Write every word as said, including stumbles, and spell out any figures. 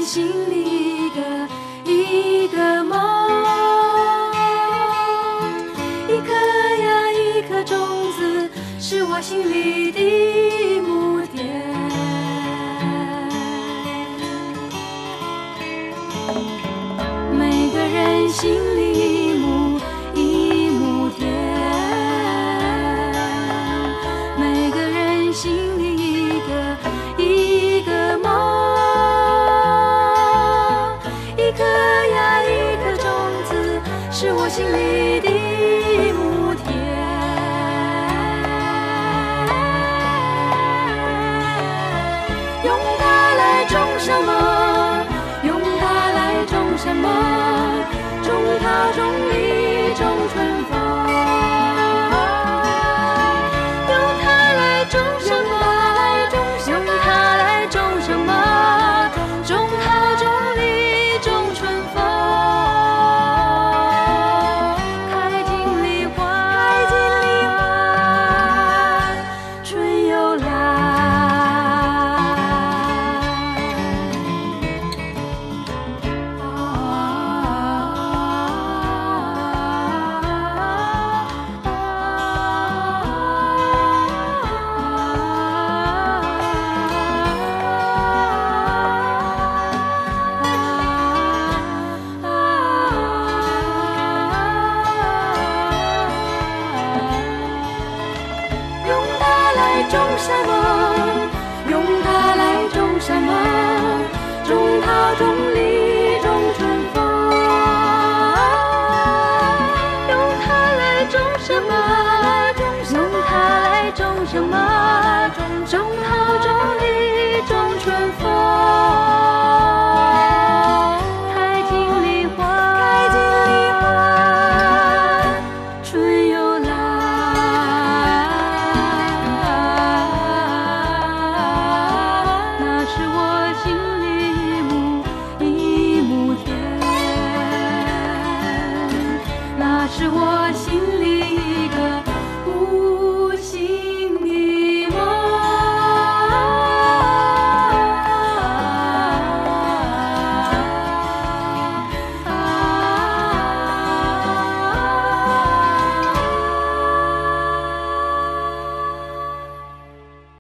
心里一个一个梦，一颗呀一颗种子，是我心里的母田。每个人心里一亩一亩田，每个人心里一个一个梦，一颗呀一颗种子，是我心里的母田。用它来种什么？用它来种什么？种桃种李种春风。用它来种什么？用它来种什么？种桃种李种春风。开尽梨花，开尽梨花，春又来。用它来种什么？用它来种什么？种桃种李种春风。用它来种什么？用它来种什么？种桃种李